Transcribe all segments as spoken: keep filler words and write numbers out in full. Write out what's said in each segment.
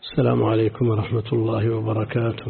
السلام عليكم ورحمة الله وبركاته.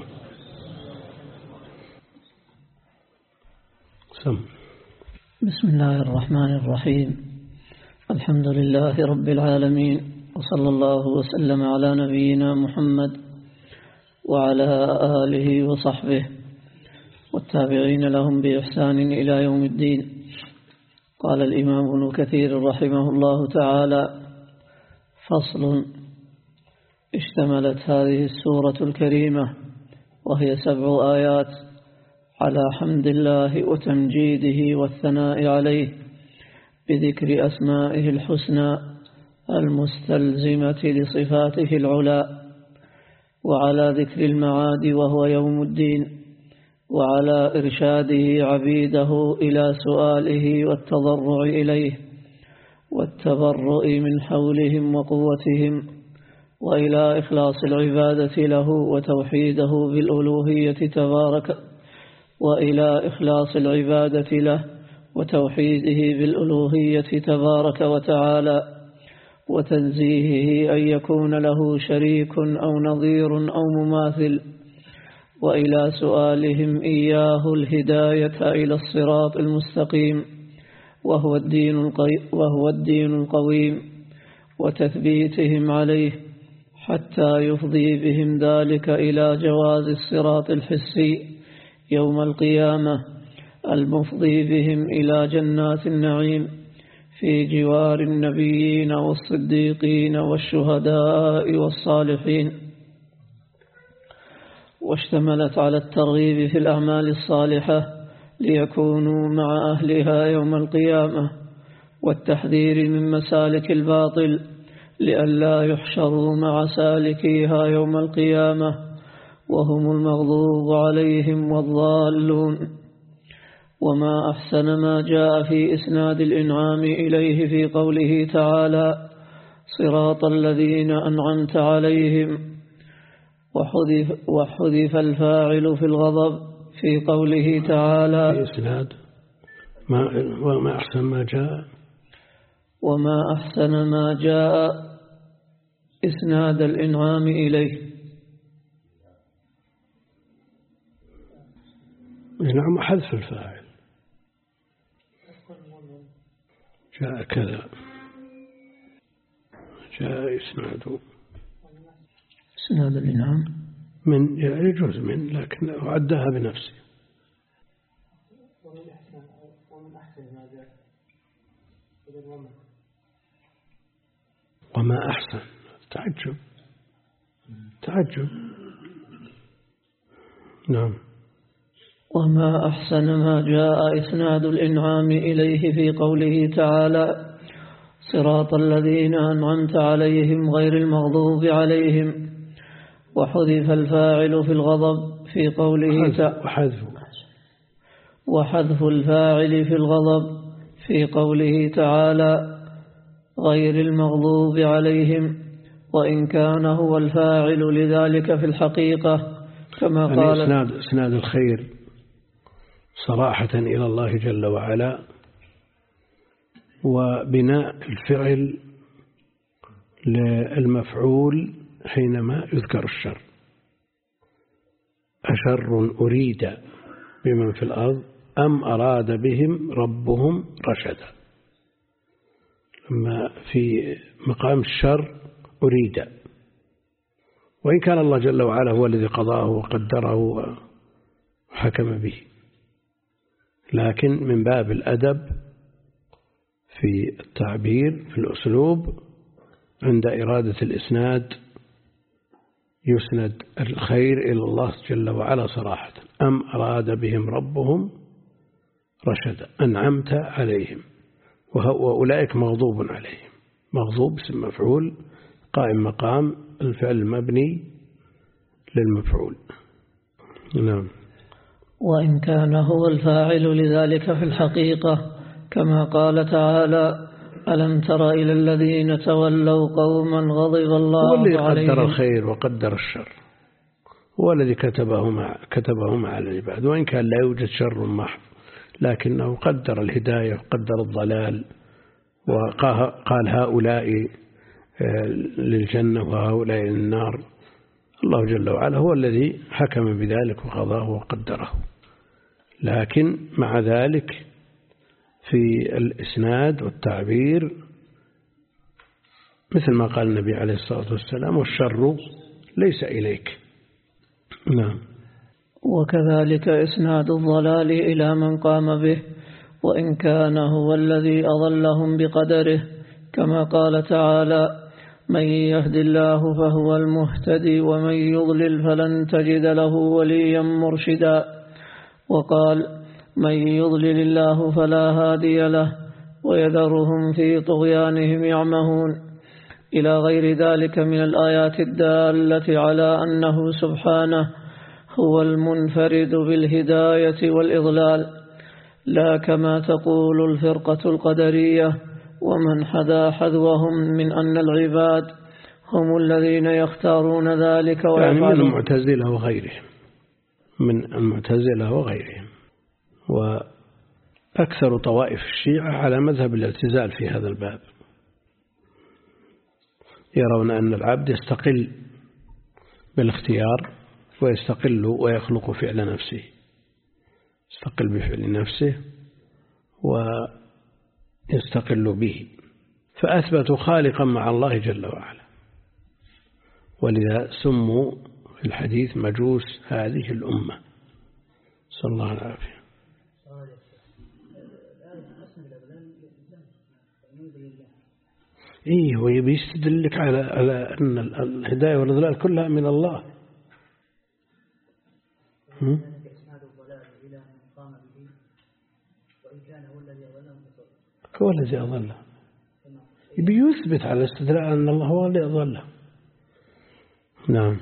سم. بسم الله الرحمن الرحيم. الحمد لله رب العالمين، وصلى الله وسلم على نبينا محمد وعلى آله وصحبه والتابعين لهم بإحسان إلى يوم الدين. قال الإمام ابن كثير رحمه الله تعالى: فصل. اشتملت هذه السورة الكريمة وهي سبع آيات على حمد الله وتمجيده والثناء عليه بذكر أسمائه الحسنى المستلزمة لصفاته العلى، وعلى ذكر المعاد وهو يوم الدين، وعلى إرشاده عبيده إلى سؤاله والتضرع إليه والتبرؤ من حولهم وقوتهم، وإلى إخلاص العبادة له وتوحيده بالألوهية تبارك وإلى إخلاص العبادة له وتوحيده بالألوهية تبارك وتعالى، وتنزيهه أن يكون له شريك أو نظير أو مماثل، وإلى سؤالهم إياه الهداية إلى الصراط المستقيم وهو الدين وهو الدين القويم، وتثبيتهم عليه حتى يفضي بهم ذلك إلى جواز الصراط الحسي يوم القيامة المفضي بهم إلى جنات النعيم في جوار النبيين والصديقين والشهداء والصالحين. واشتملت على الترغيب في الأعمال الصالحة ليكونوا مع أهلها يوم القيامة، والتحذير من مسالك الباطل لئلا يحشروا مع سالكيها يوم القيامة وهم المغضوب عليهم والضالون. وما أحسن ما جاء في إسناد الإنعام إليه في قوله تعالى: صراط الذين أنعمت عليهم، وحذف, وحذف الفاعل في الغضب في قوله تعالى في إسناد ما وما أحسن ما جاء وما أحسن ما جاء إسناد الإنعام إليه. نعم، حذف الفاعل جاء كذا، جاء إسناد إسناد الإنعام من يجوز من، لكن عدها بنفسه. ومن أحسن ومن أحسن ما جاء وما أحسن تعجب تعجب نعم. وما أحسن ما جاء إسناد الإنعام إليه في قوله تعالى: صراط الذين أنعمت عليهم غير المغضوب عليهم، وحذف الفاعل في الغضب في قوله تعالى وحذف وحذف الفاعل في الغضب في قوله تعالى غير المغضوب عليهم، وإن كان هو الفاعل لذلك في الحقيقة كما يعني قال إسناد, إسناد الخير صراحة إلى الله جل وعلا، وبناء الفعل للمفعول حينما يذكر الشر. أشر أريد بمن في الأرض أم أراد بهم ربهم رشدا، لما في مقام الشر أريد، وإن كان الله جل وعلا هو الذي قضاه وقدره وحكم به، لكن من باب الأدب في التعبير في الأسلوب عند إرادة الإسناد يسند الخير إلى الله جل وعلا صراحة. أم أراد بهم ربهم رشدا أنعمت عليهم، وأولئك مغضوب عليهم. مغضوب اسم مفعول قائم مقام الفعل المبني للمفعول. نعم. وإن كان هو الفاعل لذلك في الحقيقة كما قال تعالى: ألم تر إلى الذين تولوا قوما غضب الله هو الذي عليهم. قدر الخير وقدر الشر، هو الذي كتبه مع كتبه مع العباد، وإن كان لا يوجد شر محض، لكنه قدر الهداية وقدر الضلال، وقال هؤلاء للجنة وهؤلاء للنار، الله جل وعلا هو الذي حكم بذلك وقضاه وقدره. لكن مع ذلك في الإسناد والتعبير مثل ما قال النبي عليه الصلاة والسلام: والشر ليس إليك. نعم. وكذلك إسناد الضلال إلى من قام به، وإن كان هو الذي أضلهم بقدره، كما قال تعالى: من يهد الله فهو المهتدي ومن يضلل فلن تجد له وليا مرشدا. وقال: من يضلل الله فلا هادي له ويذرهم في طغيانهم يعمهون، إلى غير ذلك من الآيات الدالة على أنه سبحانه هو المنفرد بالهداية والإضلال، لا كما تقول الفرقة القدرية ومن حذا حذوهم من أن العباد هم الذين يختارون ذلك ويفعلون. يعني من المعتزلة وغيرهم من المعتزلة وغيرهم وأكثر طوائف الشيعة على مذهب الاعتزال في هذا الباب، يرون أن العبد يستقل بالاختيار ويستقل ويخلق فعل نفسه، يستقل بفعل نفسه ويستقل به، فأثبتوا خالقا مع الله جل وعلا، ولذا سموا في الحديث مجوس هذه الأمة، صلى الله العافية. إيه، ويبي يستدلك على على أن الهداية والإضلال كلها من الله. هو الذي أضله، يبي يثبت على استدلال أن الله هو الذي أضله. نعم.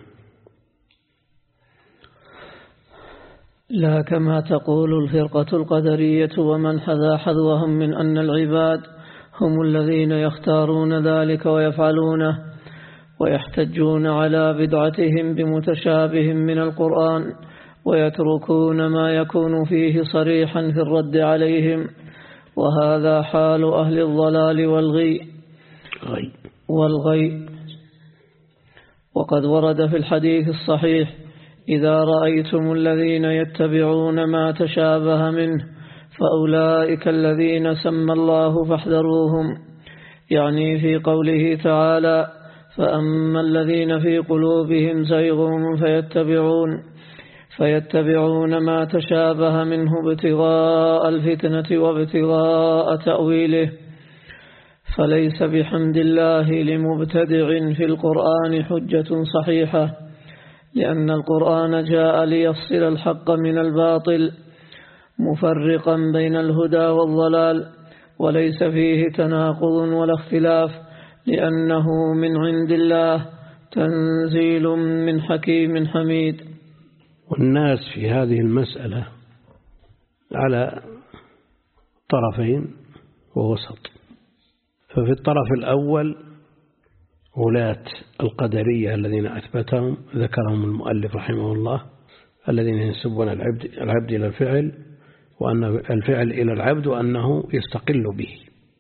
لا كما تقول الفرقة القدرية ومن حذا حذوهم من أن العباد هم الذين يختارون ذلك ويفعلونه، ويحتجون على بدعتهم بمتشابه من القرآن، ويتركون ما يكون فيه صريحا في الرد عليهم، وهذا حال أهل الضلال والغي والغي وقد ورد في الحديث الصحيح: إذا رأيتم الذين يتبعون ما تشابه منه فأولئك الذين سمى الله فاحذروهم، يعني في قوله تعالى: فأما الذين في قلوبهم زيغ فيتبعون فيتبعون ما تشابه منه ابتغاء الفتنة وابتغاء تأويله، فليس بحمد الله لمبتدع في القرآن حجة صحيحة، لأن القرآن جاء ليفصل الحق من الباطل مفرقا بين الهدى والضلال، وليس فيه تناقض ولا اختلاف، لأنه من عند الله تنزيل من حكيم حميد. والناس في هذه المسألة على طرفين ووسط. ففي الطرف الأول ولاة القدرية الذين أثبتهم ذكرهم المؤلف رحمه الله، الذين ينسبون العبد, العبد إلى الفعل، وأن الفعل إلى العبد، وأنه يستقل به،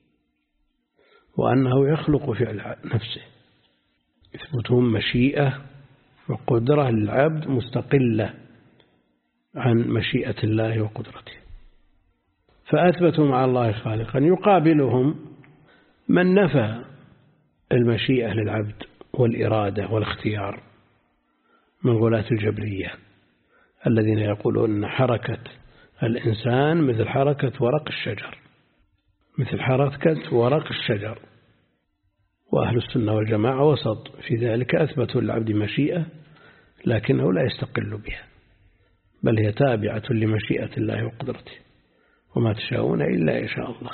وأنه يخلق فعل نفسه، يثبتون مشيئة وقدرة للعبد مستقلة عن مشيئة الله وقدرته، فأثبتوا مع الله خالقا. يقابلهم من نفى المشيئة للعبد والإرادة والاختيار من غلاة الجبرية، الذين يقولون أن حركة الإنسان مثل حركة ورق الشجر مثل حركة ورق الشجر وأهل السنة والجماعة وسط في ذلك، أثبتوا للعبد مشيئة لكنه لا يستقل بها، بل هي تابعة لمشيئة الله وقدرته، وما تشاءون إلا يشاء الله.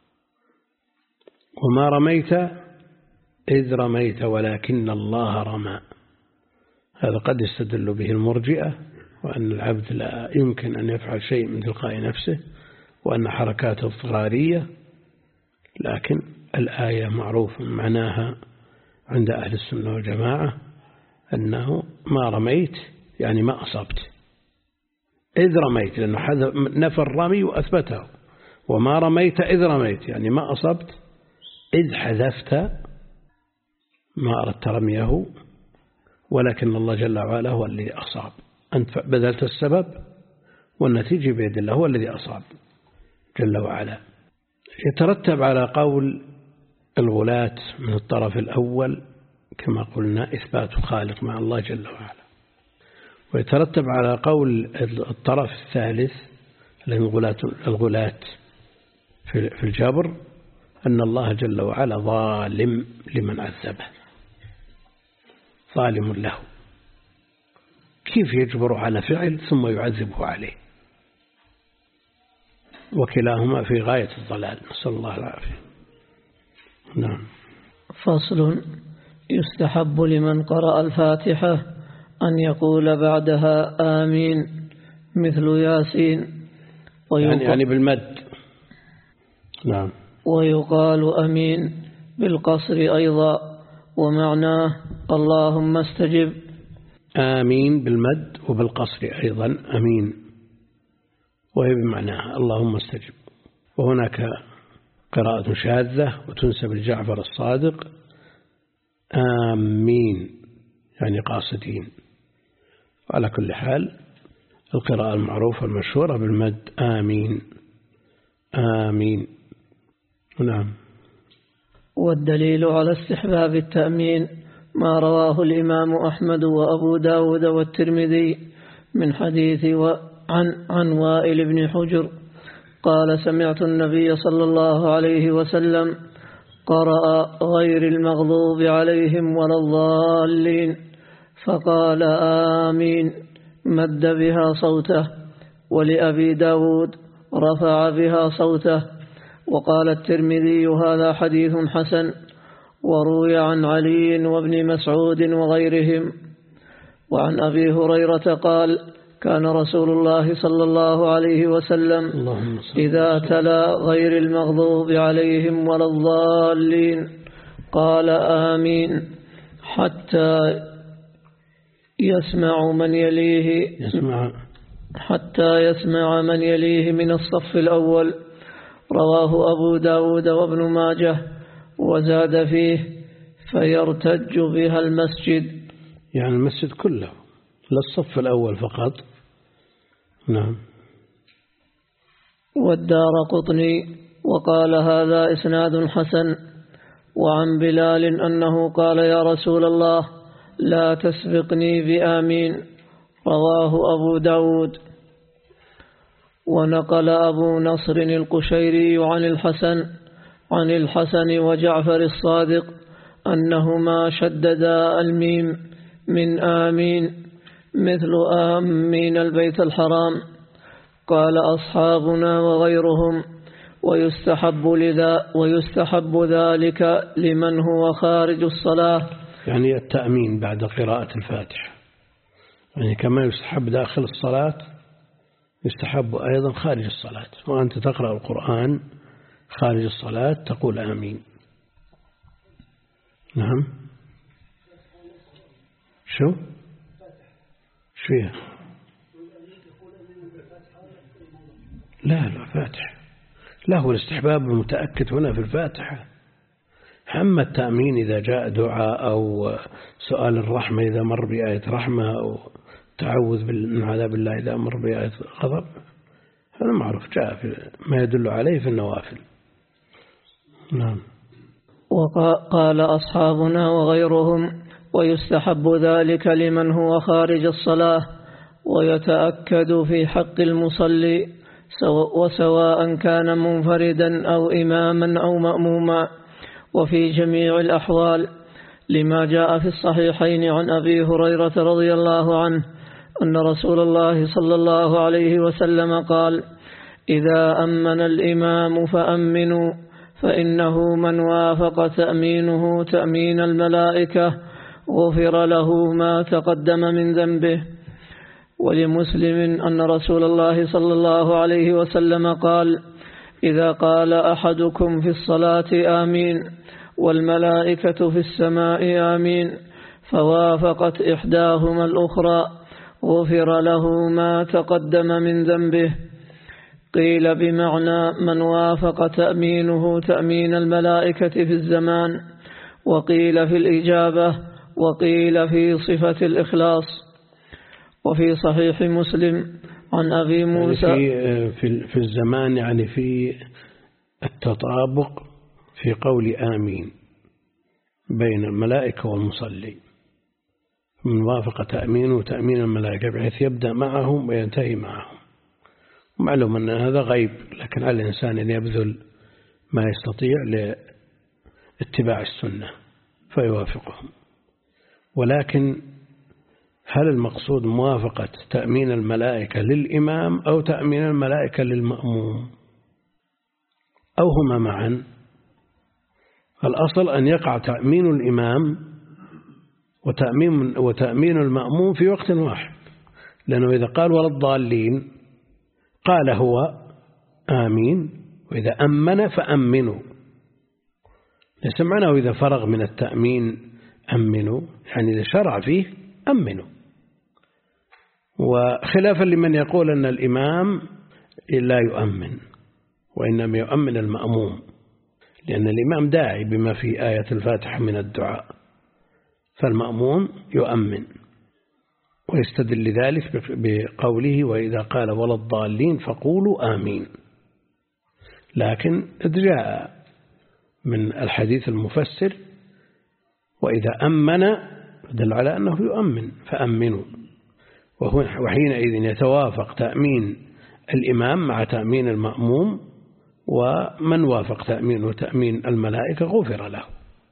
وما رميت إذ رميت ولكن الله رمى، هذا قد يستدل به المرجئة، وأن العبد لا يمكن أن يفعل شيء من تلقاء نفسه، وأن حركاته اضطرارية، لكن الآية معروف معناها عند أهل السنة والجماعة أنه ما رميت يعني ما أصبت، إذ رميت لأنه نفى الرمي وأثبته، وما رميت إذ رميت يعني ما أصبت إذ حذفت ما أردت رميه، ولكن الله جل وعلا هو الذي أصاب. أنت بذلت السبب والنتيجة بيد الله، هو الذي أصاب جل وعلا. يترتب على قول الغلاة من الطرف الأول كما قلنا إثبات خالق مع الله جل وعلا، ويترتب على قول الطرف الثالث الغلاة في الجبر أن الله جل وعلا ظالم لمن عذبه، ظالم له، كيف يجبر على فعل ثم يعذبه عليه؟ وكلاهما في غاية الضلال، نسأل الله العافية. نعم. فصل: يستحب لمن قرأ الفاتحة أن يقول بعدها آمين مثل ياسين، يعني, يعني بالمد. نعم. ويقال أمين بالقصر أيضا، ومعناه اللهم استجب. آمين بالمد وبالقصر أيضا أمين، وهي بمعناها اللهم استجب. وهناك قراءة شاذة وتنسب لجعفر الصادق آمين يعني قاصدين. وعلى كل حال القراءة المعروفة المشهورة بالمد آمين آمين. نعم. والدليل على استحباب التأمين ما رواه الإمام أحمد وأبو داود والترمذي من حديث عن, عن وائل بن حجر قال: سمعت النبي صلى الله عليه وسلم قرأ غير المغضوب عليهم ولا الضالين فقال آمين مد بها صوته. ولأبي داود رفع بها صوته. وقال الترمذي: هذا حديث حسن. وروي عن علي وابن مسعود وغيرهم. وعن أبي هريرة قال: كان رسول الله صلى الله عليه وسلم إذا تلا غير المغضوب عليهم ولا الضالين قال آمين حتى يسمع من يليه يسمع حتى يسمع من يليه من الصف الأول. رواه أبو داود وابن ماجه، وزاد فيه: فيرتج بها المسجد، يعني المسجد كله لا الصف الأول فقط. نعم. والدارقطني وقال: هذا إسناد حسن. وعن بلال أنه قال: يا رسول الله لا تسبقني بآمين. رواه أبو داود. ونقل أبو نصر القشيري عن الحسن عن الحسن وجعفر الصادق أنهما شددا الميم من آمين مثل آمين البيت الحرام. قال أصحابنا وغيرهم: ويستحب, لذا ويستحب ذلك لمن هو خارج الصلاة، يعني التأمين بعد قراءة الفاتحة، يعني كما يستحب داخل الصلاة يستحب أيضا خارج الصلاة. وأنت تقرأ القرآن خارج الصلاة تقول آمين. نعم. شو شو فيها؟ لا لا فاتح لا، هو الاستحباب المتأكد هنا في الفاتحة. أما التأمين إذا جاء دعاء أو سؤال الرحمة إذا مر بآية رحمة أو تعوذ من عذاب الله إذا مر بآية غضب، هذا معروف جاء في ما يدل عليه في النوافل. نعم. وقال أصحابنا وغيرهم: ويستحب ذلك لمن هو خارج الصلاة، ويتأكد في حق المصلي وسواء كان منفردا أو إماما أو مأموما، وفي جميع الأحوال، لما جاء في الصحيحين عن أبي هريرة رضي الله عنه أن رسول الله صلى الله عليه وسلم قال: إذا أمن الإمام فأمنوا، فإنه من وافق تأمينه تأمين الملائكة غفر له ما تقدم من ذنبه. ولمسلم أن رسول الله صلى الله عليه وسلم قال: إذا قال أحدكم في الصلاة آمين والملائكة في السماء آمين فوافقت إحداهما الأخرى غفر له ما تقدم من ذنبه. قيل بمعنى من وافق تأمينه تأمين الملائكة في الزمان، وقيل في الإجابة وقيل في صفة الإخلاص. وفي صحيح مسلم عن أبي موسى يعني في في الزمان يعني في التطابق في قول آمين بين الملائكة والمصلي، من وافق تأمينه وتأمين الملائكة بحيث يبدأ معهم وينتهي معهم. معلوم أن هذا غيب، لكن على الإنسان أن يبذل ما يستطيع لاتباع السنة فيوافقهم. ولكن هل المقصود موافقة تأمين الملائكة للإمام أو تأمين الملائكة للمأموم أو هما معا؟ الأصل أن يقع تأمين الإمام وتأمين, وتأمين المأموم في وقت واحد، لأنه إذا قال ولا الضالين قال هو آمين، وإذا أمن فأمنوا. ليس معناه إذا فرغ من التأمين أمنوا، يعني إذا شرع فيه أمنوا. وخلافا لمن يقول أن الإمام لا يؤمن وإنما يؤمن المأموم، لأن الإمام داعي بما في آية الفاتحة من الدعاء، فالمأموم يؤمن. ويستدل ذلك بقوله وإذا قال ولا الضالين فقولوا آمين. لكن جاء من الحديث المفسر وإذا أمن دل على أنه يؤمن فأمنوا، وحينئذ يتوافق تأمين الإمام مع تأمين المأموم، ومن وافق تأمين وتأمين الملائكة غفر له.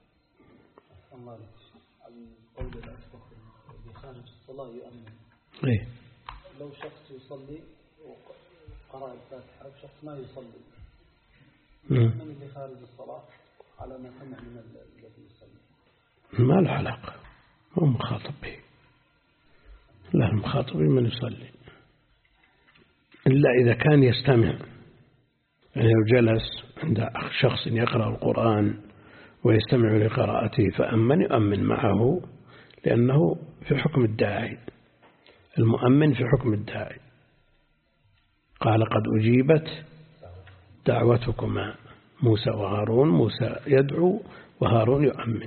إيه؟ لو شخص يصلي وقرأ الفاتحة وشخص ما يصلي، من اللي خارج الصلاة على ما سمع من الذي يصلي؟ ما له علاقة، هو مخاطب به، لا المخاطب من يصلي، إلا إذا كان يستمع. يعني لو جلس عند شخص يقرأ القرآن ويستمع لقراءته فأمن يؤمن معه، لأنه في حكم الداعي، المؤمن في حكم الداعي. قال قد أجيبت دعوتكما موسى وهارون، موسى يدعو وهارون يؤمن.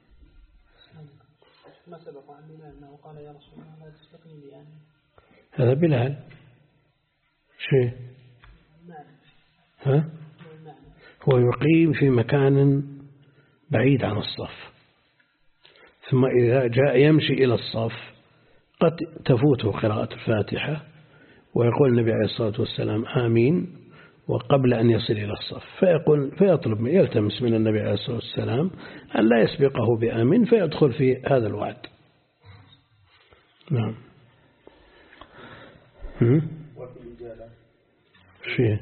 ما سبق عن بلال أنه قال يا رسول الله لا تسبقني بأمين؟ هذا بلال شيء ها؟ هو يقيم في مكان بعيد عن الصف، ثم إذا جاء يمشي إلى الصف قد تفوته قراءة الفاتحة ويقول النبي عليه الصلاة والسلام آمين وقبل أن يصل إلى الصف، فيقول فيطلب يلتمس من النبي عليه الصلاة والسلام أن لا يسبقه بآمين فيدخل في هذا الوعد. نعم. وفي الإجابة شيء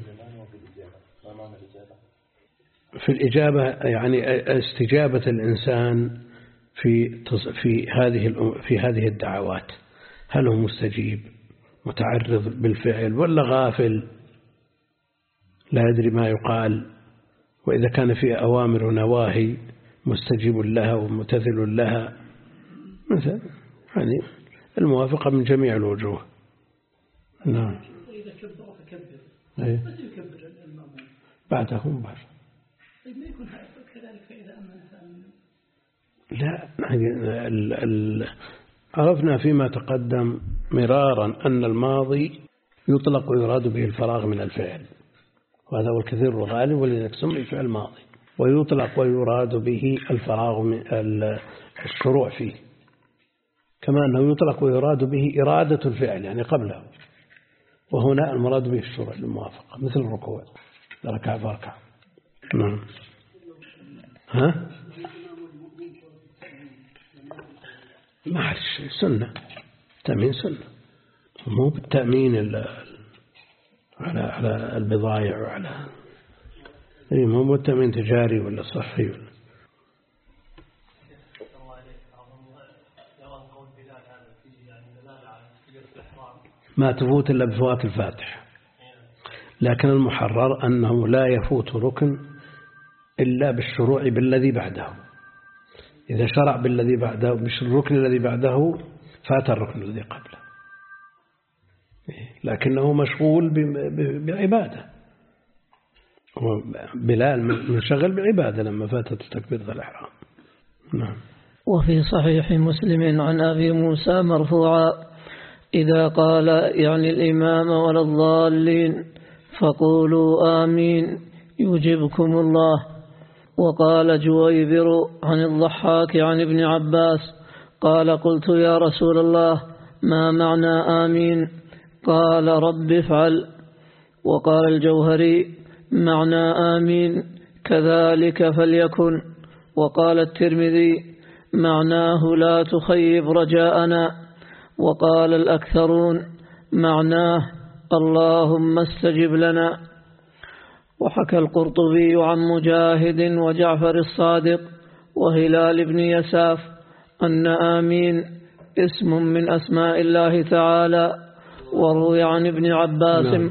في الإجابة يعني استجابة الإنسان في في هذه في هذه الدعوات، هل هو مستجيب متعرض بالفعل ولا غافل لا يدري ما يقال؟ وإذا كان في أوامر ونواهي مستجيب لها ومتثل لها، مثلا يعني الموافقة من جميع الوجوه. نعم. إذا كبر فكبر. أيه. بس يكبر المأموم. بعدهم بعد. طيب ما يكون كذلك فإذا أمن فأمن. لا ال ال عرفنا فيما تقدم مرارا أن الماضي يطلق ويراد به الفراغ من الفعل، وهذا هو الكثير الغالب ولذلك سمي فعل ماضي، ويطلق ويراد به الفراغ من الشروع فيه، كما أنه يطلق ويراد به إرادة الفعل يعني قبله، وهنا المراد به الشروع للموافقة مثل الركوع ركع فركع. نعم. ها؟ ما حد سنة، تأمين سنة، مو بالتأمين على على البضائع وعلى إيه، مو بالتأمين تجاري ولا صحي ولا. ما تفوت إلا بفوات الفاتح، لكن المحرر أنه لا يفوت ركن إلا بالشروع بالذي بعده. إذا شرع بالذي بعده مش الركن الذي بعده فات الركن الذي قبله، لكنه مشغول بعبادة. بلال منشغل بعبادة لما فاتت تكبيرة الإحرام. نعم. وفي صحيح مسلم عن أبي موسى مرفوعا إذا قال يعني الإمام ولا الضالين فقولوا آمين يجبكم الله. وقال جويبر عن الضحاك عن ابن عباس قال قلت يا رسول الله ما معنى آمين؟ قال رب افعل. وقال الجوهري معنى آمين كذلك فليكن. وقال الترمذي معناه لا تخيب رجاءنا. وقال الأكثرون معناه اللهم استجب لنا. وحكى القرطبي عن مجاهد وجعفر الصادق وهلال بن يساف أن آمين اسم من أسماء الله تعالى. وروي عن ابن عباس لا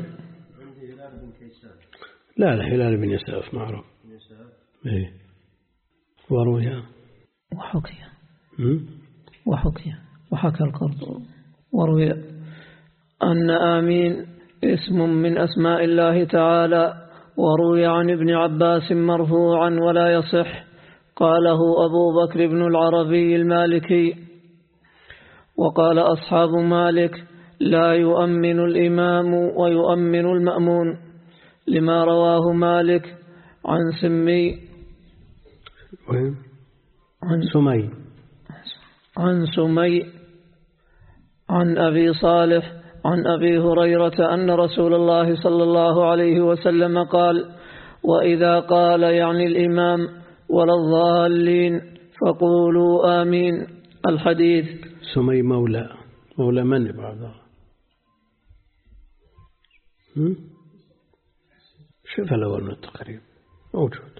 لا, لا هلال بن يساف معروف. إيه. وروي وحكي وحكي وحكى القرطبي وروي أن آمين اسم من أسماء الله تعالى. وروي عن ابن عباس مرفوعا ولا يصح قاله أبو بكر بن العربي المالكي. وقال أصحاب مالك لا يؤمن الإمام ويؤمن المأمون لما رواه مالك عن سمي عن سمي عن سمي عن أبي صالح عن أبي هريرة أن رسول الله صلى الله عليه وسلم قال وإذا قال يعني الإمام ولا الضالين فقولوا آمين. الحديث. سمي مولى مولى من بعضها شوف الأول من التقريب موجود.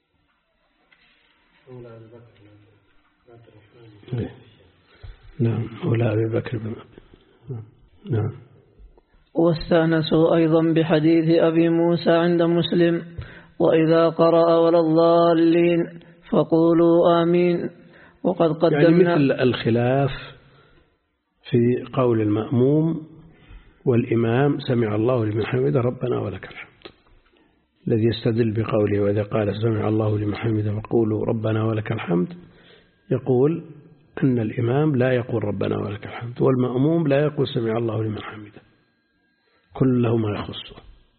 نعم مولى أبي بكر بن نعم. واستأنسوا أيضا بحديث أبي موسى عند مسلم وإذا قرأ ولا الضالين فقولوا آمين. وقد قدمنا يعني مثل الخلاف في قول المأموم والإمام سمع الله لمن حمده ربنا ولك الحمد الذي يستدل بقوله وإذا قال سمع الله لمن حمده فقولوا ربنا ولك الحمد يقول أن الإمام لا يقول ربنا ولك الحمد والمأموم لا يقول سمع الله لمن حمده كل له ما يخصه.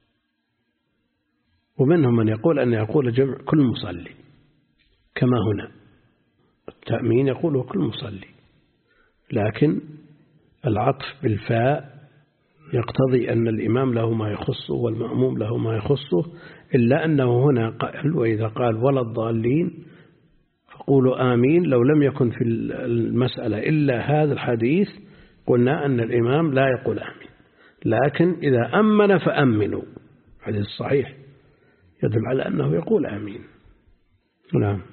ومنهم من يقول أن يقول جمع كل مصلي كما هنا التأمين يقوله كل مصلي لكن العطف بالفاء يقتضي أن الإمام له ما يخصه والمأموم له ما يخصه إلا أنه هنا قال وإذا قال ولا الضالين فقولوا آمين لو لم يكن في المسألة إلا هذا الحديث قلنا أن الإمام لا يقول آمين لكن إذا أمن فأمنوا حديث صحيح يدل على أنه يقول آمين. نعم.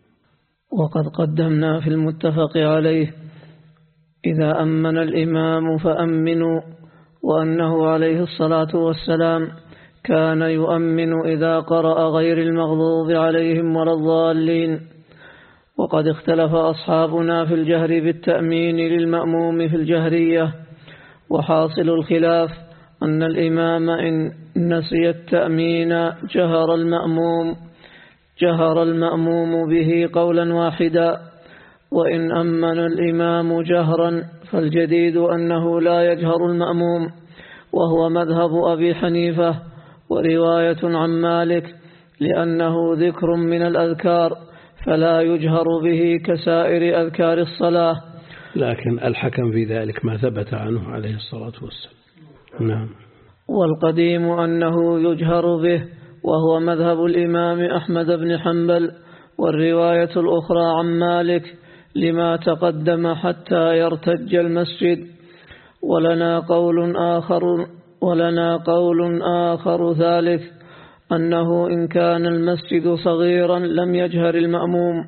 وقد قدمنا في المتفق عليه إذا أمن الإمام فأمنوا وأنه عليه الصلاة والسلام كان يؤمن إذا قرأ غير المغضوب عليهم ولا الضالين. وقد اختلف أصحابنا في الجهر بالتأمين للمأموم في الجهرية وحاصل الخلاف أن الإمام إن نسي التأمين جهر المأموم جهر المأموم به قولا واحدا وإن أمن الإمام جهرا فالجديد أنه لا يجهر المأموم وهو مذهب أبي حنيفة ورواية عن مالك لأنه ذكر من الأذكار فلا يجهر به كسائر أذكار الصلاة. لكن الحكم في ذلك ما ثبت عنه عليه الصلاة والسلام. نعم. والقديم أنه يجهر به وهو مذهب الإمام أحمد بن حنبل والرواية الأخرى عن مالك لما تقدم حتى يرتج المسجد. ولنا قول آخر ولنا قول آخر ثالث أنه إن كان المسجد صغيرا لم يجهر المأموم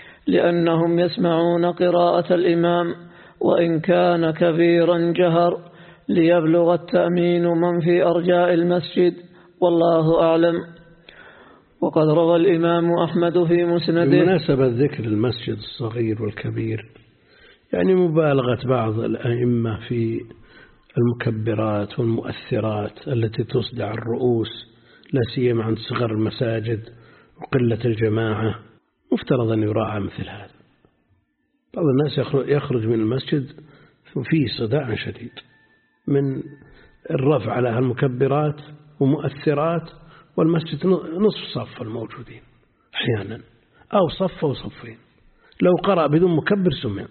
لأنهم يسمعون قراءة الإمام وإن كان كبيرا جهر ليبلغ التأمين من في أرجاء المسجد والله أعلم. وقد روى الإمام أحمد في مسنده بمناسبة ذكر المسجد الصغير والكبير يعني مبالغة بعض الأئمة في المكبرات والمؤثرات التي تصدع الرؤوس لا سيما عن صغر المساجد وقلة الجماعة مفترض أن يراعى مثل هذا بعض الناس يخرج من المسجد وفيه صداع شديد من الرفع على المكبرات ومؤثرات، والمسجد نصف صف الموجودين أحيانا أو صف أو صفين، لو قرأ بدون مكبر سمع.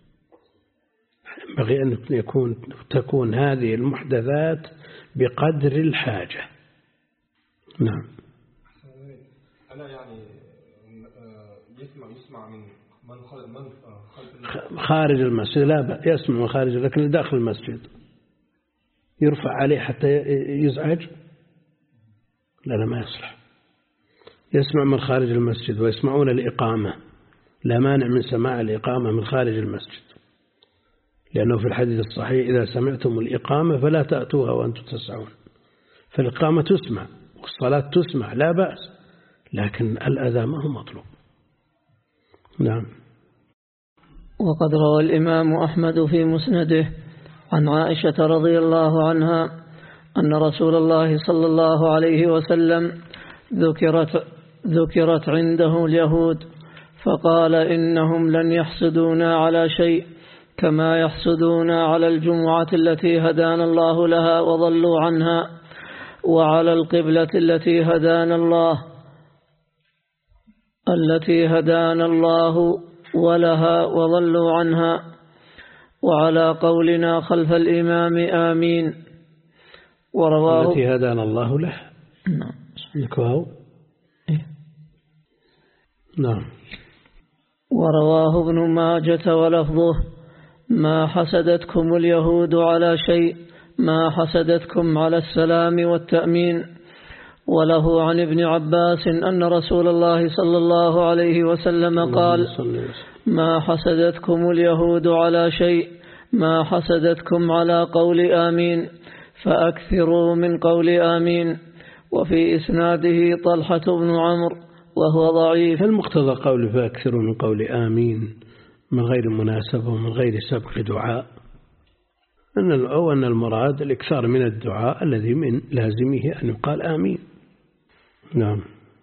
ينبغي أن يكون تكون هذه المحدثات بقدر الحاجة. نعم. أنا يعني يسمع يسمع من من من خارج المسجد، لا يسمع من خارج، لكن داخل المسجد يرفع عليه حتى يزعج، لا لا ما يصلح. يسمع من خارج المسجد ويسمعون الإقامة، لا مانع من سماع الإقامة من خارج المسجد، لأنه في الحديث الصحيح إذا سمعتم الإقامة فلا تأتوها وأنتم تسعون. فالإقامة تسمع والصلاة تسمع لا بأس، لكن الأذى ما هو مطلوب. نعم. وقد روى الإمام أحمد في مسنده عن عائشة رضي الله عنها أن رسول الله صلى الله عليه وسلم ذكرت, ذكرت عنده اليهود فقال إنهم لن يحسدونا على شيء كما يحسدونا على الجمعة التي هدانا الله لها وضلوا عنها، وعلى القبلة التي هدانا الله التي هدانا الله ولها وضلوا عنها، وعلى قولنا خلف الإمام آمين. ورواه التي هدانا الله له. نعم. نعم. ورواه ابن ماجة ولفظه ما حسدتكم اليهود على شيء ما حسدتكم على السلام والتأمين. وله عن ابن عباس أن رسول الله صلى الله عليه وسلم قال ما حسدتكم اليهود على شيء ما حسدتكم على قول آمين فأكثروا من قول آمين. وفي إسناده طلحة بن عمرو وهو ضعيف. المقتضى قول فأكثروا من قول آمين من غير مناسبة ومن غير سبق دعاء، أن أو أن المراد الإكثار من الدعاء الذي من لازمه أن يقال آمين. نعم.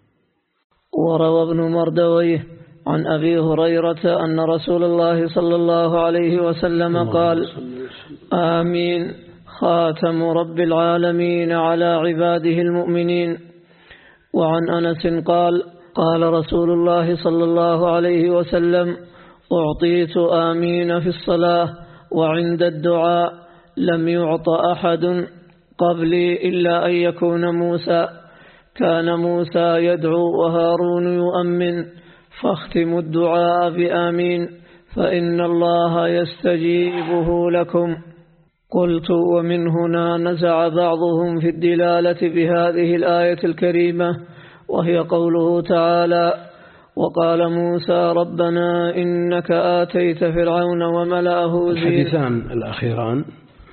وروى ابن مردويه عن أبي هريرة أن رسول الله صلى الله عليه وسلم قال آمين خاتم رب العالمين على عباده المؤمنين. وعن أنس قال قال رسول الله صلى الله عليه وسلم أعطيت آمين في الصلاة وعند الدعاء لم يعط أحد قبلي إلا أن يكون موسى، كان موسى يدعو وهارون يؤمن، فاختموا الدعاء بآمين فإن الله يستجيبه لكم. قلت ومن هنا نزع بعضهم في الدلالة بهذه الآية الكريمة، وهي قوله تعالى وقال موسى ربنا إنك آتيت فرعون وملأه زينة. الحديثان الأخيران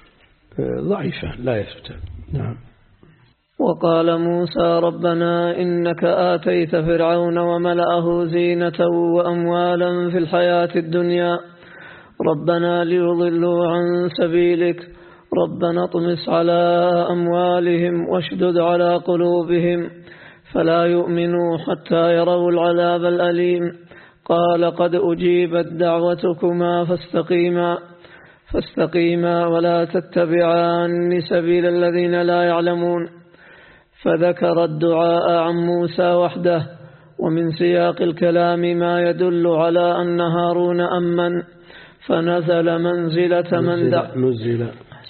ضعيفة لا يثبت. نعم. وقال موسى ربنا إنك آتيت فرعون وملأه زينة وأموالا في الحياة الدنيا ربنا ليضلوا عن سبيلك ربنا اطمس على أموالهم واشدد على قلوبهم فلا يؤمنوا حتى يروا العذاب الأليم. قال قد أجيبت دعوتكما فاستقيما فاستقيما ولا تتبعان سبيل الذين لا يعلمون. فذكر الدعاء عن موسى وحده، ومن سياق الكلام ما يدل على أن هارون أمن فنزل منزلة من دعا نزل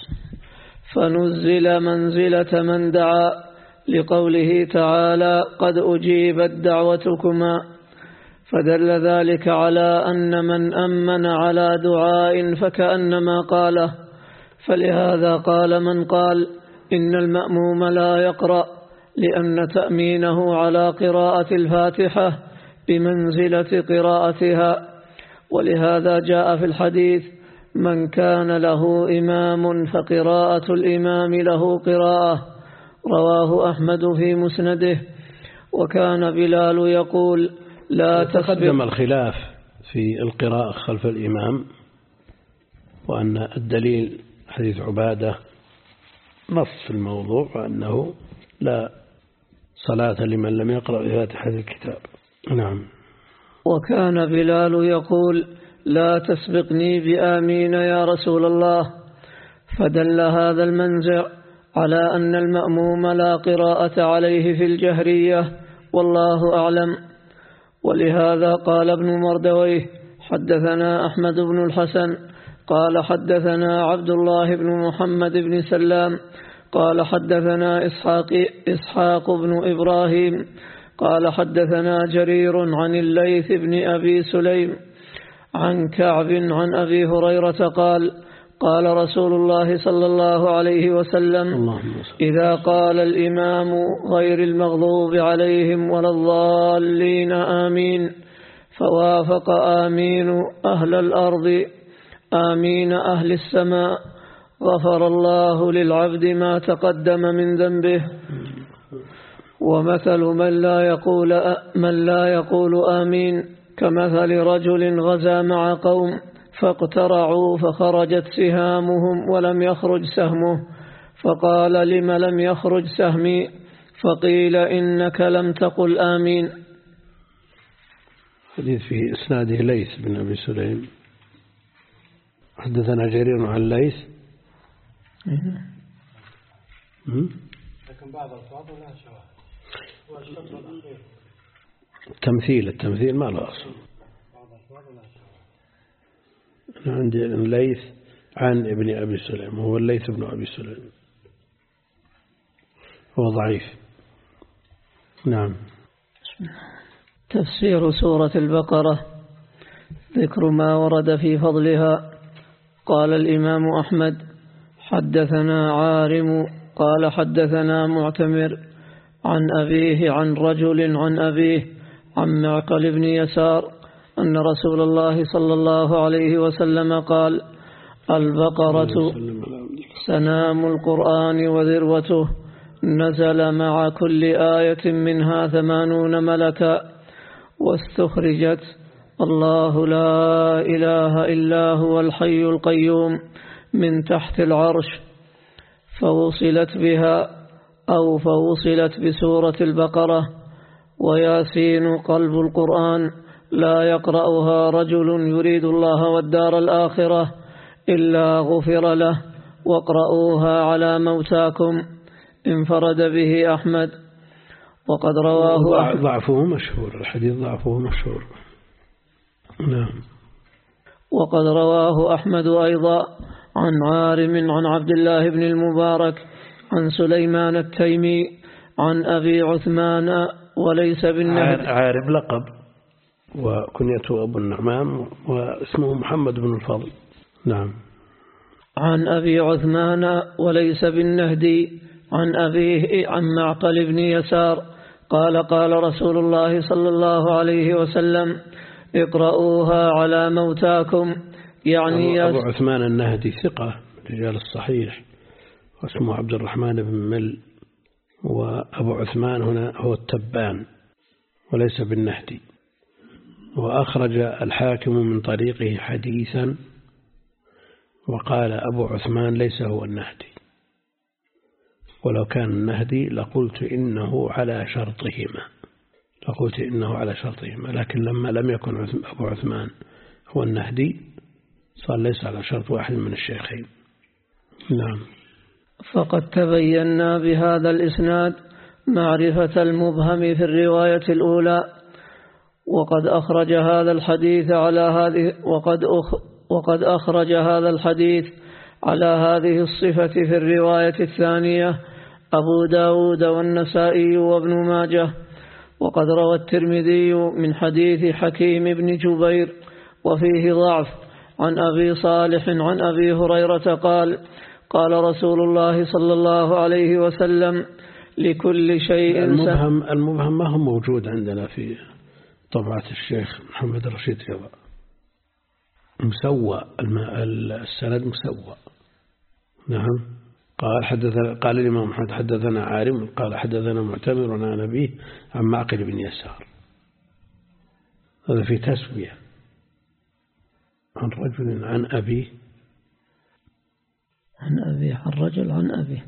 فنزل منزلة من دعا لقوله تعالى قد أجيبت دعوتكما، فدل ذلك على أن من أمن على دعاء فكأنما قاله. فلهذا قال من قال إن المأموم لا يقرأ، لأن تأمينه على قراءة الفاتحة بمنزلة قراءتها. ولهذا جاء في الحديث من كان له إمام فقراءة الإمام له قراءة، رواه أحمد في مسنده. وكان بلال يقول لا تقدم الخلاف في القراءة خلف الإمام، وأن الدليل حديث عبادة نص في الموضوع وأنه لا صلاة لمن لم يقرأ بفاتحة الكتاب. نعم. وكان بلال يقول لا تسبقني بآمين يا رسول الله. فدل هذا المنزع على أن المأموم لا قراءة عليه في الجهرية، والله أعلم. ولهذا قال ابن مردويه حدثنا أحمد بن الحسن قال حدثنا عبد الله بن محمد بن سلام قال حدثنا إسحاق, إسحاق بن إبراهيم قال حدثنا جرير عن الليث بن أبي سليم عن كعب عن أبي هريرة قال قال رسول الله صلى الله عليه وسلم: إذا قال الإمام غير المغضوب عليهم ولا الضالين آمين، فوافق آمين أهل الأرض آمين أهل السماء، غفر الله للعبد ما تقدم من ذنبه. ومثل من لا يقول من لا يقول آمين كمثل رجل غزا مع قوم فاقترعوا فخرجت سهامهم ولم يخرج سهمه، فقال: لم لم يخرج سهمي؟ فقيل: إنك لم تقل آمين. حديث في إسناده ليث بن أبي سليم. حدثنا جرير عن ليث. لكن بعض الألفاظ لها شواهد. والشطر الأخير التمثيل التمثيل ما له أصل. أنا عندي الليث عن ابن أبي سليم، هو الليث بن أبي سليم، هو ضعيف. نعم. تفسير سورة البقرة. ذكر ما ورد في فضلها. قال الإمام أحمد: حدثنا عارم قال حدثنا معتمر عن أبيه عن رجل عن أبيه عن معقل بن يسار أن رسول الله صلى الله عليه وسلم قال: البقرة سنام القرآن وذروته، نزل مع كل آية منها ثمانون ملكا، واستخرجت الله لا إله إلا هو الحي القيوم من تحت العرش، فوصلت بها أو فوصلت بسورة البقرة. وياسين قلب القرآن، لا يقرأها رجل يريد الله والدار الآخرة إلا غفر له، واقرؤوها على موتاكم. انفرد به أحمد. وقد رواه ضعفه مشهور، الحديث ضعفه مشهور. نعم. وقد رواه أحمد أيضا عن عارم عن عبد الله بن المبارك عن سليمان التيمي عن أبي عثمان وليس بالنهد. عارم لقب وكنيته أبو النعمان واسمه محمد بن الفضل. نعم. عن أبي عثمان وليس بالنهدي عن أبيه عن معقل بن يسار قال: قال رسول الله صلى الله عليه وسلم: اقرؤوها على موتاكم. يعني أبو عثمان النهدي ثقة رجال الصحيح، واسمه عبد الرحمن بن مل، وأبو عثمان هنا هو التبان وليس بالنهدي. وأخرج الحاكم من طريقه حديثا وقال: أبو عثمان ليس هو النهدي، ولو كان النهدي لقلت إنه على شرطهما لقلت إنه على شرطهما لكن لما لم يكن أبو عثمان هو النهدي صار ليس على شرط واحد من الشيخين. نعم. فقد تبينا بهذا الإسناد معرفة المبهم في الرواية الأولى. وقد أخرج هذا الحديث على هذه وقد أخ وقد أخرج هذا الحديث على هذه الصفة في الرواية الثانية أبو داود والنسائي وابن ماجه. وقد روى الترمذي من حديث حكيم بن جبير وفيه ضعف عن أبي صالح عن أبي هريرة قال: قال رسول الله صلى الله عليه وسلم: لكل شيء المبهم, المبهم ما هو موجود عندنا في طبعة الشيخ محمد رشيد رضا، مسوى السند مسوى. نعم. قال حدثنا قال الإمام محمد حدثنا عارم قال حدثنا معتمر عن أبيه عن معقل بن يسار. هذا في تسوية عن رجل عن أبيه عن أبيه عن رجل عن أبيه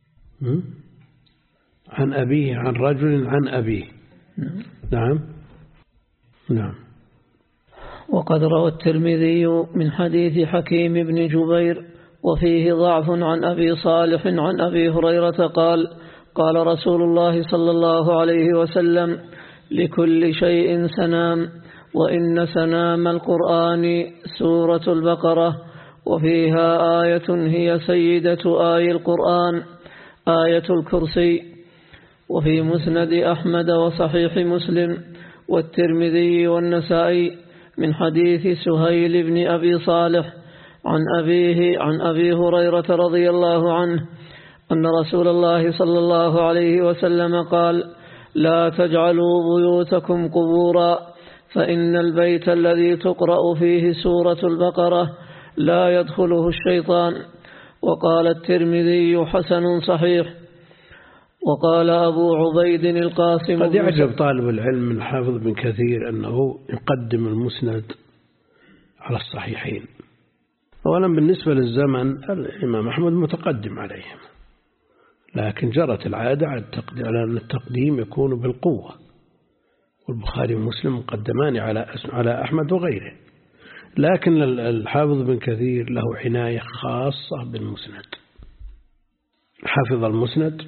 عن أبيه عن رجل عن أبيه. نعم. نعم. نعم. وقد روى الترمذي من حديث حكيم بن جبير وفيه ضعف عن أبي صالح عن أبي هريرة قال قال رسول الله صلى الله عليه وسلم لكل شيء سنام وإن سنام القرآن سورة البقرة وفيها آية هي سيدة آي القرآن آية الكرسي. وفي مسند أحمد وصحيح مسلم والترمذي والنسائي من حديث سهيل بن أبي صالح عن أبيه عن أبي هريرة رضي الله عنه أن رسول الله صلى الله عليه وسلم قال لا تجعلوا بيوتكم قبورا فإن البيت الذي تقرأ فيه سورة البقرة لا يدخله الشيطان. وقال الترمذي حسن صحيح. وقال أبو عبيد القاسم قد يعجب طالب العلم الحافظ بن كثير أنه يقدم المسند على الصحيحين. أولا بالنسبة للزمن الإمام أحمد متقدم عليهم، لكن جرت العادة على أن التقديم يكون بالقوة، والبخاري ومسلم مقدمان على على أحمد وغيره. لكن الحافظ بن كثير له عناية خاصة بالمسند، حفظ المسند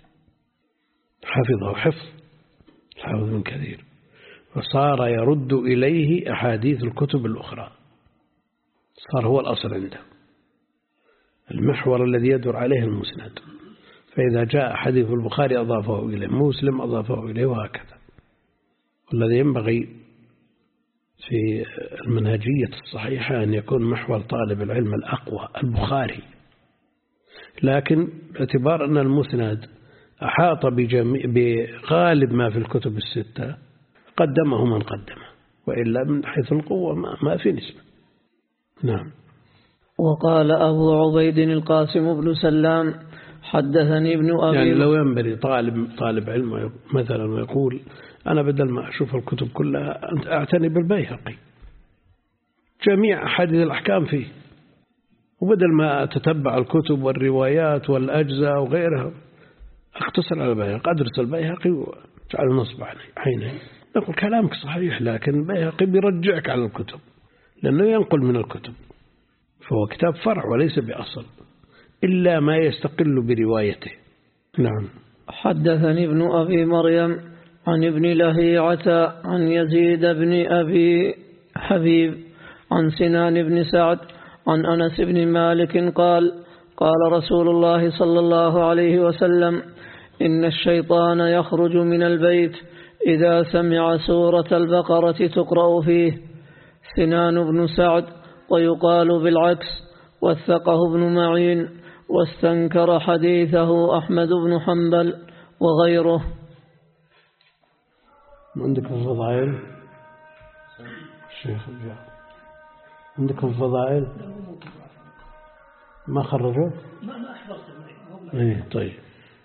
حفظه حفظ الحافظ بن كثير، وصار يرد إليه أحاديث الكتب الأخرى، صار هو الأصل عنده، المحور الذي يدور عليه المسند. فإذا جاء حديث البخاري أضافه إليه، مسلم أضافه إليه، وهكذا. والذي ينبغي في المنهجية الصحيحة أن يكون محور طالب العلم الأقوى البخاري، لكن باعتبار أن المسند أحاط بغالب ما في الكتب الستة قدمه من قدمه، وإلا من حيث القوة ما, ما في نسبة. نعم. وقال أبو عبيد القاسم بن سلام حدثني ابن أبي يعني لو ينبغي طالب طالب علم مثلا ويقول أنا بدل ما أشوف الكتب كلها أنت أعتني بالبيهقي، جميع أحاديث الأحكام فيه، وبدل ما أتتبع الكتب والروايات والأجزاء وغيرها أختصر على البيهقي، أدرس البيهقي وجعل نصب عينه. نقول كلامك صحيح، لكن البيهقي بيرجعك على الكتب لأنه ينقل من الكتب، فهو كتاب فرع وليس بأصل إلا ما يستقل بروايته. نعم. حدثني ابن أبي مريم عن ابن لهيعة عن يزيد بن أبي حبيب عن سنان بن سعد عن أنس بن مالك قال قال رسول الله صلى الله عليه وسلم إن الشيطان يخرج من البيت إذا سمع سورة البقرة تقرأ فيه. سنان بن سعد ويقال بالعكس، وثقه ابن معين، واستنكر حديثه أحمد بن حنبل وغيره. عندك الفضائل الشيخ عندك الفضائل ما خرجوا؟ ما ما أحفظت. ايه طيب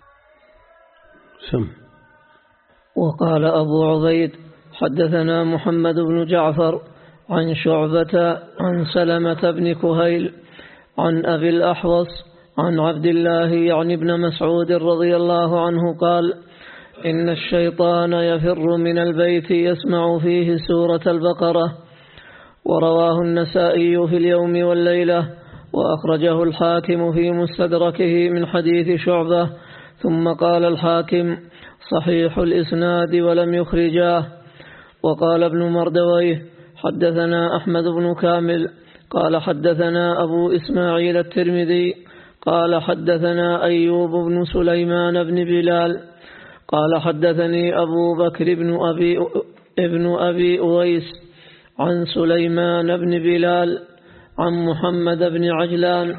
سم. وقال أبو عبيد حدثنا محمد بن جعفر عن شعبة عن سلمة بن كهيل عن أبي الأحوص عن عبد الله يعني ابن مسعود رضي الله عنه قال إن الشيطان يفر من البيت يسمع فيه سورة البقرة. ورواه النسائي في اليوم والليلة، وأخرجه الحاكم في مستدركه من حديث شعبة. ثم قال الحاكم صحيح الإسناد ولم يخرجاه. وقال ابن مردويه حدثنا أحمد بن كامل قال حدثنا أبو إسماعيل الترمذي قال حدثنا أيوب بن سليمان بن بلال قال حدثني أبو بكر بن أبي, ابن أبي أويس عن سليمان بن بلال عن محمد بن عجلان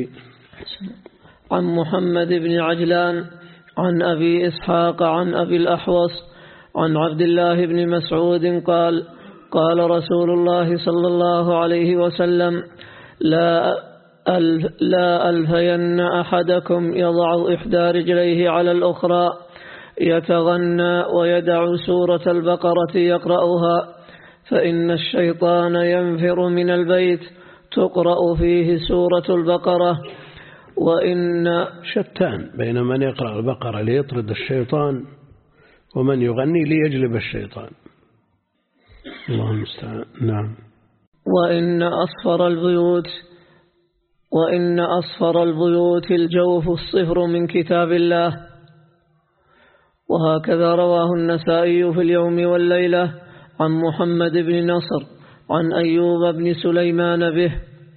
عن محمد بن عجلان عن أبي إسحاق عن أبي الأحوص عن عبد الله بن مسعود قال قال رسول الله صلى الله عليه وسلم لا ألف لا ألفين أحدكم يضع إحدى رجليه على الأخرى يتغنى ويدع سورة البقرة يقرأها، فإن الشيطان ينفر من البيت تقرأ فيه سورة البقرة. وإن شتان بين من يقرأ البقرة ليطرد الشيطان ومن يغني ليجلب الشيطان. الله المستعان. نعم. وإن أصفر البيوت وإن أصفر البيوت الجوف الصفر من كتاب الله. وهكذا رواه النسائي في اليوم والليلة عن محمد بن نصر عن أيوب بن سليمان به.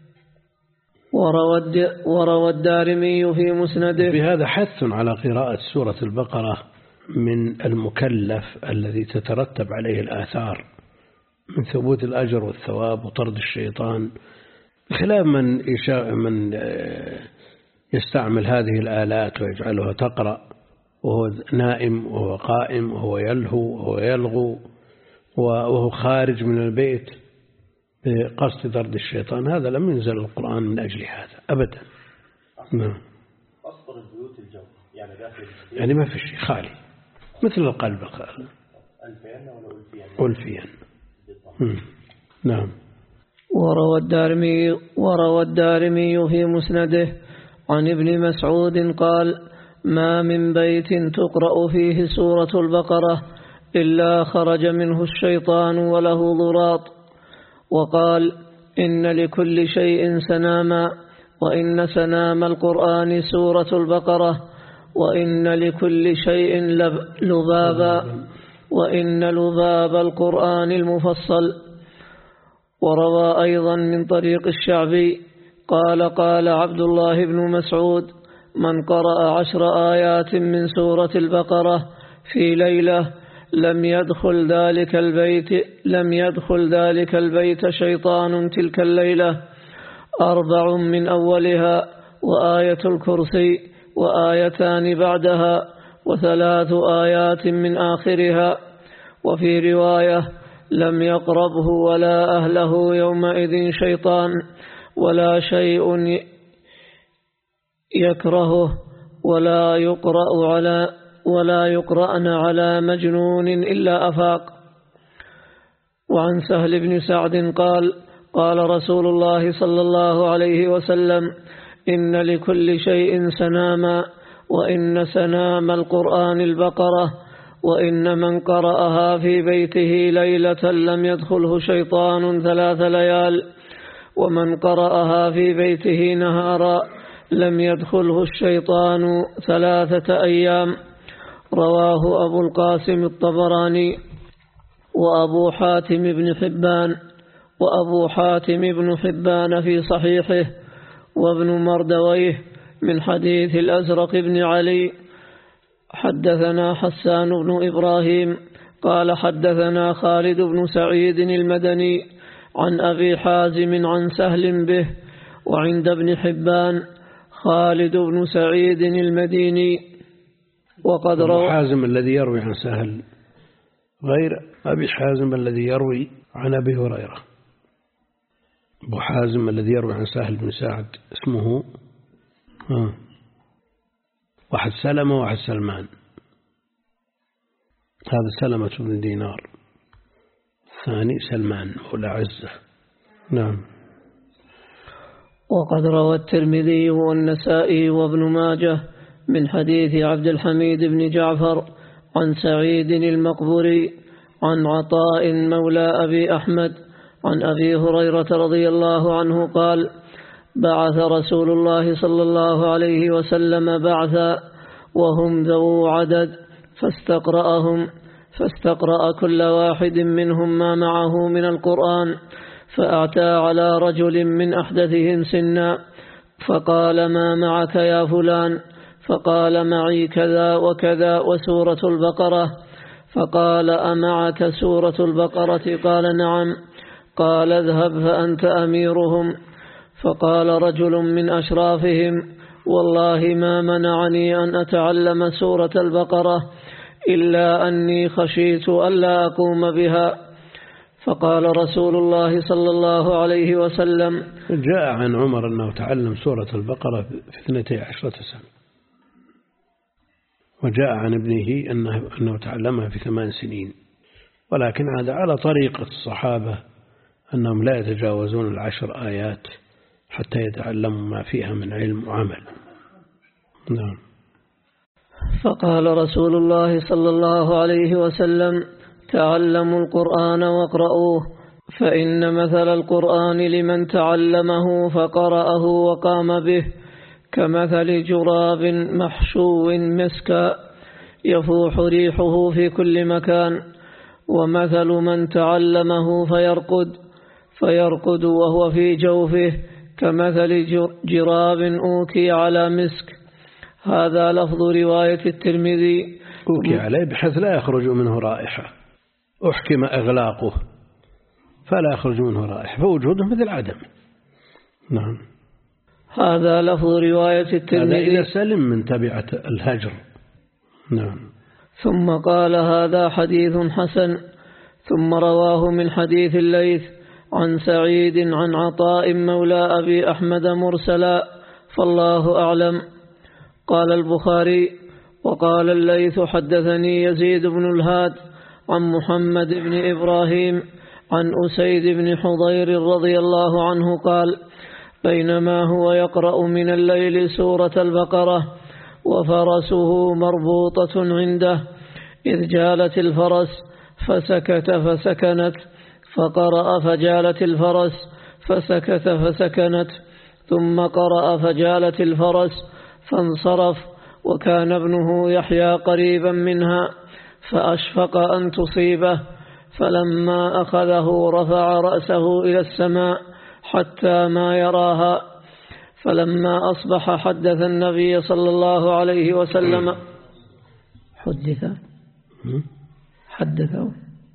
وروى الدارمي في مسنده. بهذا حث على قراءة سورة البقرة من المكلف الذي تترتب عليه الآثار من ثبوت الأجر والثواب وطرد الشيطان، بخلاف من من يستعمل هذه الآلات ويجعلها تقرأ وهو نائم وهو قائم وهو يلهو وهو يلغو وهو خارج من البيت بقصد طرد الشيطان. هذا لم ينزل القرآن من أجل هذا أبدا. نعم. أصفر البيوت الجو يعني داخل البيت يعني ما في شيء خالي مثل القلب الخالي. ألفين ولا ألفين؟ ألفين. نعم. وروى الدارمي وروى الدارمي في مسنده عن ابن مسعود قال: ما من بيت تقرأ فيه سورة البقرة إلا خرج منه الشيطان وله ضراط. وقال: إن لكل شيء سناما، وإن سنام القرآن سورة البقرة، وإن لكل شيء لبابا، وإن لباب القرآن المفصل. وروى أيضا من طريق الشعبي قال: قال عبد الله بن مسعود: من قرأ عشر آيات من سورة البقرة في ليلة لم يدخل ذلك البيت لم يدخل ذلك البيت شيطان تلك الليلة. أربع من أولها، وآية الكرسي، وآيتان بعدها، وثلاث آيات من آخرها. وفي رواية: لم يقربه ولا أهله يومئذ شيطان ولا شيء يكرهه، ولا يقرأ على ولا يقرأن على مجنون إلا أفاق. وعن سهل بن سعد قال: قال رسول الله صلى الله عليه وسلم: إن لكل شيء سناما، وإن سنام القرآن البقرة، وإن من قرأها في بيته ليلة لم يدخله شيطان ثلاث ليال، ومن قرأها في بيته نهارا لم يدخله الشيطان ثلاثة أيام. رواه أبو القاسم الطبراني وأبو حاتم بن حبان وأبو حاتم بن حبان في صحيحه، وابن مردويه من حديث الأزرق بن علي. حدثنا حسان بن إبراهيم قال: حدثنا خالد بن سعيد المدني عن أبي حازم عن سهل به. وعند ابن حبان خالد بن سعيد المديني. وقد روى حازم الذي يروي عن سهل غير أبي حازم الذي يروي عن أبي هريرة. أبو حازم الذي يروي عن سهل بن سعد اسمه ها واحد سلمة وواحد سلمان. هذا سلمة بن دينار، الثاني سلمان مولى عزة. نعم. وقد روى الترمذي والنسائي وابن ماجه من حديث عبد الحميد بن جعفر عن سعيد المقبري عن عطاء مولى أبي أحمد عن أبي هريرة رضي الله عنه قال: بعث رسول الله صلى الله عليه وسلم بعثا وهم ذو عدد، فاستقرأهم فاستقرأ كل واحد منهم ما معه من القرآن، فأعتى على رجل من أحدثهم سنا فقال: ما معك يا فلان؟ فقال: معي كذا وكذا وسورة البقرة. فقال: أمعك سورة البقرة؟ قال: نعم. قال: اذهب فأنت أميرهم. فقال رجل من أشرافهم: والله ما منعني أن أتعلم سورة البقرة إلا أني خشيت ألا أقوم بها. فقال رسول الله صلى الله عليه وسلم: جاء عن عمر أنه تعلم سورة البقرة في اثنتي عشرة سنة، وجاء عن ابنه أنه, أنه تعلمها في ثمان سنين. ولكن هذا على طريقة الصحابة أنهم لا يتجاوزون العشر آيات حتى يتعلموا ما فيها من علم وعمل. نعم. فقال رسول الله صلى الله عليه وسلم: تعلموا القرآن واقرؤوه، فإن مثل القرآن لمن تعلمه فقرأه وقام به كمثل جراب محشو مسكا يفوح ريحه في كل مكان، ومثل من تعلمه فيرقد فيرقد وهو في جوفه كمثل جراب أوكي على مسك. هذا لفظ رواية الترمذي. أوكي عليه بحيث لا يخرج منه رائحة، أحكم إغلاقه فلا يخرج منه رائحة، فوجوده مثل عدم. نعم. هذا لفظ رواية الترمذي. هذا إذا سلم من تبعة الهجر. نعم. ثم قال هذا حديث حسن. ثم رواه من حديث الليث عن سعيد عن عطاء مولى أبي أحمد مرسلا، فالله أعلم. قال البخاري: وقال الليث حدثني يزيد بن الهاد عن محمد بن إبراهيم عن أسيد بن حضير رضي الله عنه قال: بينما هو يقرأ من الليل سورة البقرة وفرسه مربوطة عنده إذ جالت الفرس فسكت فسكنت، فقرأ فجالت الفرس فسكت فسكنت، ثم قرأ فجالت الفرس فانصرف، وكان ابنه يحيى قريبا منها فأشفق أن تصيبه، فلما أخذه رفع رأسه إلى السماء حتى ما يراها. فلما أصبح حدث النبي صلى الله عليه وسلم حدث حدثه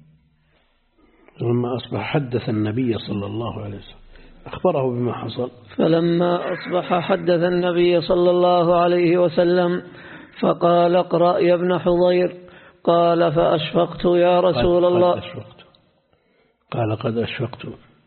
لما أصبح حدث النبي صلى الله عليه وسلم أخبره بما حصل. فلما أصبح حدث النبي صلى الله عليه وسلم فقال: اقرأ يا ابن حضير. قال: فأشفقت يا رسول قد الله. قد أشفقت. قال: قد أشفقت.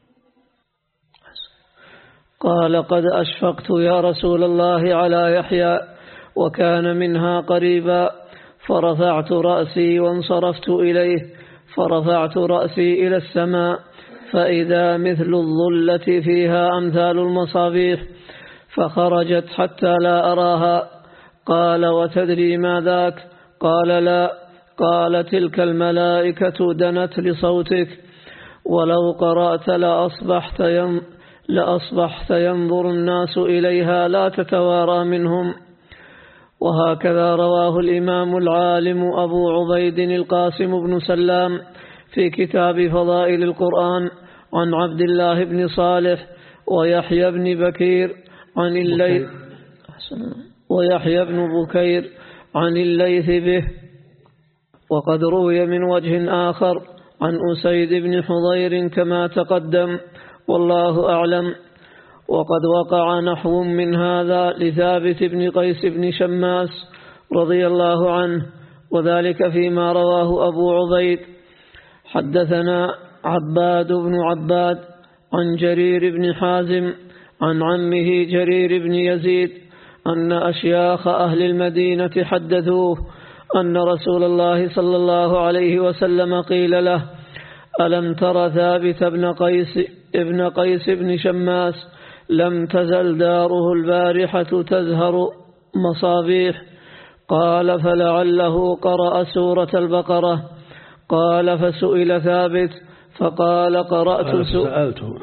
قال: قد أشفقت يا رسول الله على يحيى، وكان منها قريبا. فرفعت رأسي وانصرفت إليه، فرفعت رأسي إلى السماء فإذا مثل الظلة فيها أمثال المصابيح، فخرجت حتى لا أراها. قال: وتدري ما ذاك؟ قال: لا. قال: تلك الملائكة دنت لصوتك، ولو قرأت لأصبحت, ين... لأصبحت ينظر الناس إليها لا تتوارى منهم. وهكذا رواه الإمام العالم أبو عبيد القاسم بن سلام في كتاب فضائل القرآن عن عبد الله بن صالح ويحيى بن بكير عن الليث ويحيى بن بكير عن الليث به. وقد روي من وجه آخر عن أسيد بن حضير كما تقدم، والله أعلم. وقد وقع نحو من هذا لثابت بن قيس بن شماس رضي الله عنه، وذلك فيما رواه أبو عبيد. حدثنا عباد بن عباد عن جرير بن حازم عن عمه جرير بن يزيد أن أشياخ أهل المدينة حدثوه أن رسول الله صلى الله عليه وسلم قيل له: ألم تر ثابت بن قيس ابن قيس بن شماس لم تزل داره البارحة تزهر مصابيح؟ قال: فلعله قرأ سورة البقرة. قال: فسئل ثابت فقال: قرأت سألته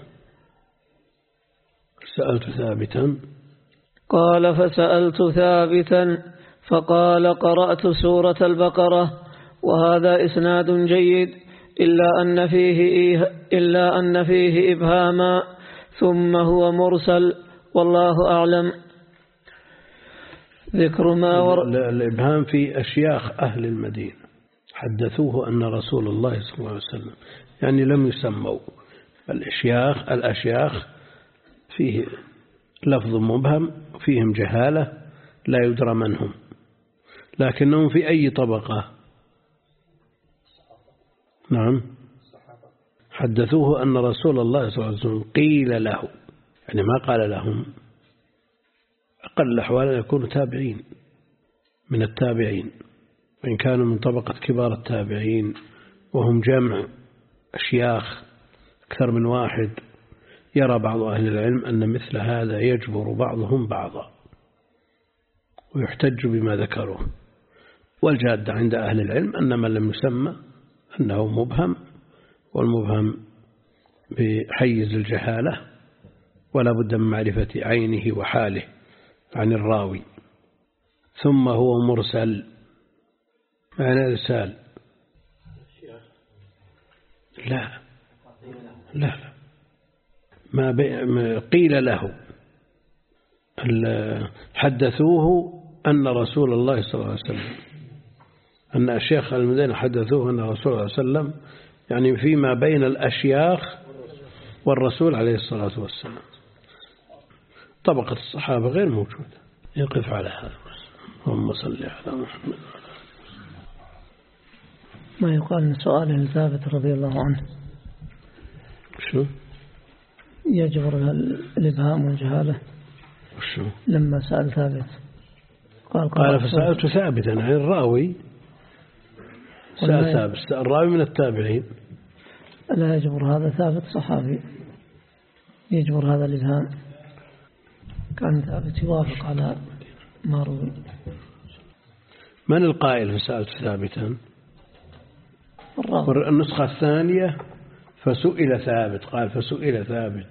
سألت ثابتا قال: فسألت ثابتا فقال: قرأت سورة البقرة. وهذا إسناد جيد إلا أن فيه إلا أن فيه إبهاما، ثم هو مرسل، والله أعلم. ذكر ما ور... الإبهام في أشياخ أهل المدينة حدثوه أن رسول الله صلى الله عليه وسلم، يعني لم يسموا الأشياخ الأشياخ فيه لفظ مبهم، فيهم جهالة لا يدرى من هم، لكنهم في أي طبقة؟ نعم، حدثوه أن رسول الله صلى الله عليه وسلم قيل له، يعني ما قال لهم. أقل الأحوال أن يكونوا تابعين من التابعين، وإن كانوا من طبقة كبار التابعين وهم جمع أشياخ أكثر من واحد، يرى بعض أهل العلم أن مثل هذا يجبر بعضهم بعضا ويحتج بما ذكروه. والجاد عند أهل العلم أن من لم يسمى أنه مبهم، والمبهم بحيز الجهالة، ولا بد من معرفة عينه وحاله عن الراوي. ثم هو مرسل، معنى إرسال لا لا ما قيل له حدثوه أن رسول الله صلى الله عليه وسلم، أن الشيخ المدينة حدثوه أن رسول الله صلى الله عليه وسلم، يعني فيما بين الأشياخ والرسول عليه الصلاة والسلام. طبقة الصحابة غير موجودة. يقف على هذا. اللهم صل على محمد. ما يقال من سؤال ثابت رضي الله عنه شو يجبر الإبهام والجهالة؟ شو لما سأل ثابت قال, قال فسألت ثابتا عن الراوي، سأل ثابت الراوي من التابعين. لا يجبر هذا ثابت صحابي، يجبر هذا الإبهام. كان ثابت يوافق على ما روي. من القائل فسألت ثابتا؟ الراوي. النسخة الثانية فسئل ثابت، قال فسئل ثابت.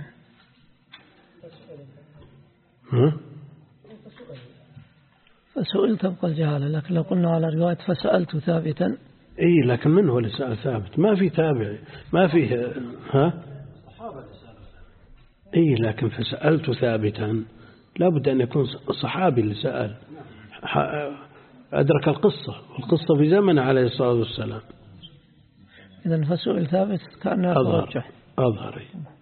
ها؟ فسئل تبقى الجهالة، لكن لو قلنا على رواية فسألت ثابتا. اي لكن من هو اللي سأل ثابت؟ ما في تابع، ما فيه. ها؟ اي لكن فسألت ثابتا لابد أن يكون صحابي اللي سأل، أدرك القصة، والقصة في زمن عليه الصلاة والسلام. إذن فسئل ثابت كأنه أظهر أظهر